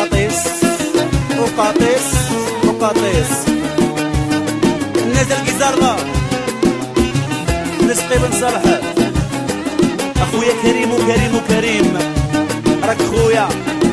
وقاطيس وقاطيس وقاطيس. الناس الكيزاربا نسقي بن صالح اخويا كريم وكريم وكريم راك خويا.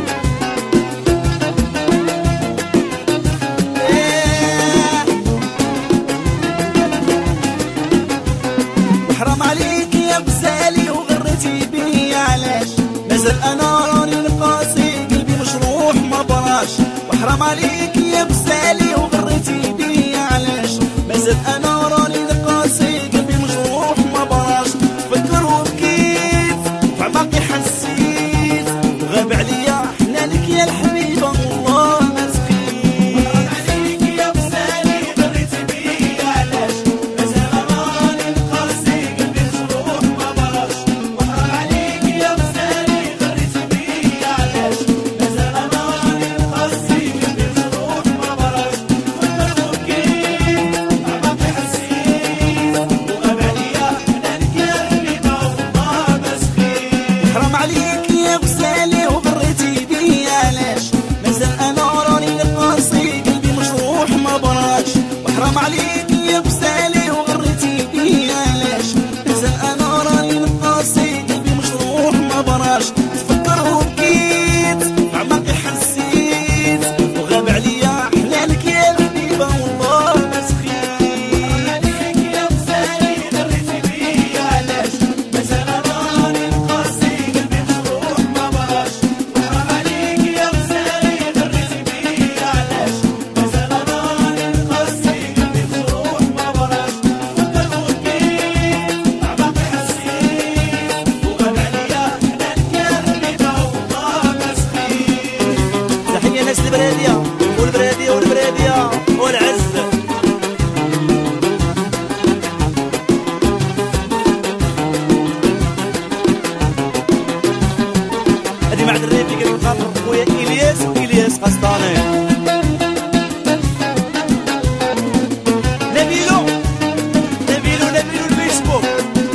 حرام عليك يا غزالي وغرتي بيا علاش مازال انا راني نقاسي قلبي مشروح ما براش. وحرام عليك يا غزالي وغرتي بيا علاش مازال انا راني نقاسي قلبي مشروح ما براش. فكر وبكيت فعماقي حسيت وغاب عليا حنانك يا الحبيبه والله ما سقيت. حرام عليك يا غزالي وغرتي بيا علاش مازال انا راني نقاسي قلبي مشروح ما براش. وحرام عليك يا غزالي وغرتي بيا علاش مازال انا راني نقاسي قلبي مشروح ما براش. فكر وبكيت فعماقي حسيت وغاب عليا حنانك يا الحبيبه والله ما سقيت. حرام عليك يا غزالي وغرتي بيا علاش مازال انا راني نقاسي قلبي مشروح ما براش. وحرام عليك يا غزالي وغرتي بيا علاش مازال انا راني نقاسي قلبي مشروح ما براش. تفكر وبكيت عماقي حسيت وغاب عليا حلالك يا الحبيبه والله ما سخيت. عليك يا غزالي غرتي بيا علاش مازال انا راني نقاسي قلبي مشروح ما براش. وحرام عليك يا غزالي غرتي بيا علاش مازال انا راني نقاسي قلبي مشروح ما براش. فكر وبكيت عماقي حسيت وغاب عليا حنانك يا الحبيبه والله ما سخيت. تحية ناس البرادية والبرادية والبرادية والعز. هذه مع الريبي قال خاطر خويا إلياس وإلياس قسطاني. نبيلو نبيلو نبيلو الفيسبوك.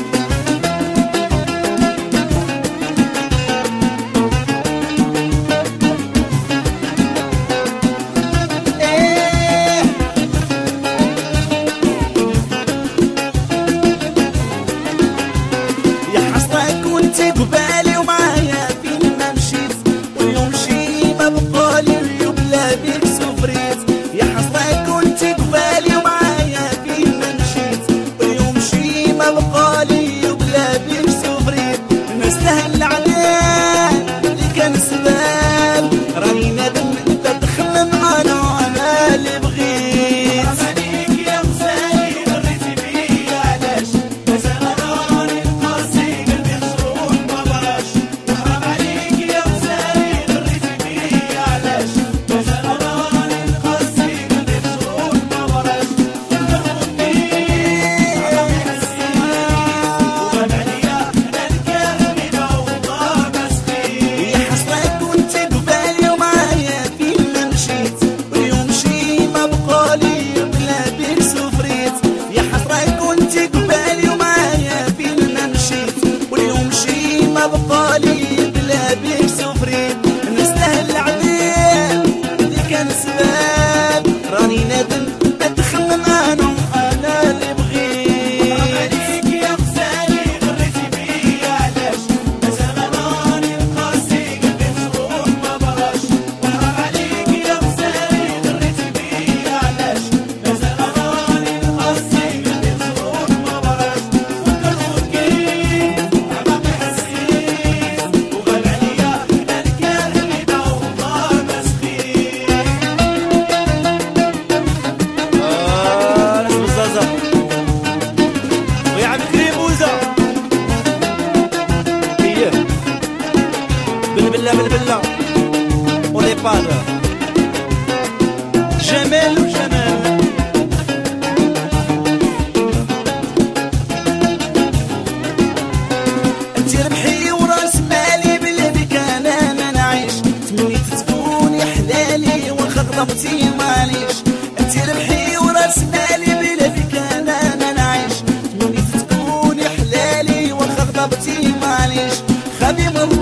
يا حسرة كنت قبالي ومعايا فين ما مشيت واليوم شي ما بقالي وبلا بيك سفريت. يا حسرة كنت قبالي ومعايا فين ما مشيت واليوم شي ما بقالي وبلا بيك سفريت. نستاهل العذاب اللي كان سباب راني ندم انت تخمم انا اللي بغيت. حرام عليك يا غزالي غرتي بيا علاش مازال انا راني نقاسي قلبي مشروح ما براش. وحرام عليك يا غزالي غرتي بيا علاش مازال انا راني نقاسي قلبي مشروح ما براش. فكر وبكيت عماقي حسيت وغاب عليا حنانك يا الحبيبه والله ما سقيت. يا حسرة كنت قبالي ومعايا فين ما مشيت واليوم شي ما بقالي بلا بيك سفريت. يا حسرة كنت قبالي ومعايا فين ما مشيت واليوم شي ما بقالي بلا بيك سفريت. نستاهل العذاب اللي كان سباب راني ندم اتخمم انا اللي بغيت. حرام عليك يا غزالي غرتي بيا علاش مازال انا راني نقاسي قلبي مشروح ما براش. وحرام عليك يا غزالي غرتي بيا علاش مازال انا راني نقاسي قلبي مشروح ما براش. فكر وبكيت عماقي حسيت وغاب عليا حنانك يا الحبيبه والله ما سخيت. ناس بزازة ويا عم كريم بوزة. ايه بالبلة بالبلة ولي بادر جمال وجمال. انت ربحي وراس مالي بلا بك انا نعيش. تمنيت تكوني حلالي وخضمتي معليش. انت ربحي وراس مالي بلا بك انا نعيش. تمنيت تكوني حلالي وخضمتي معليش. خابي من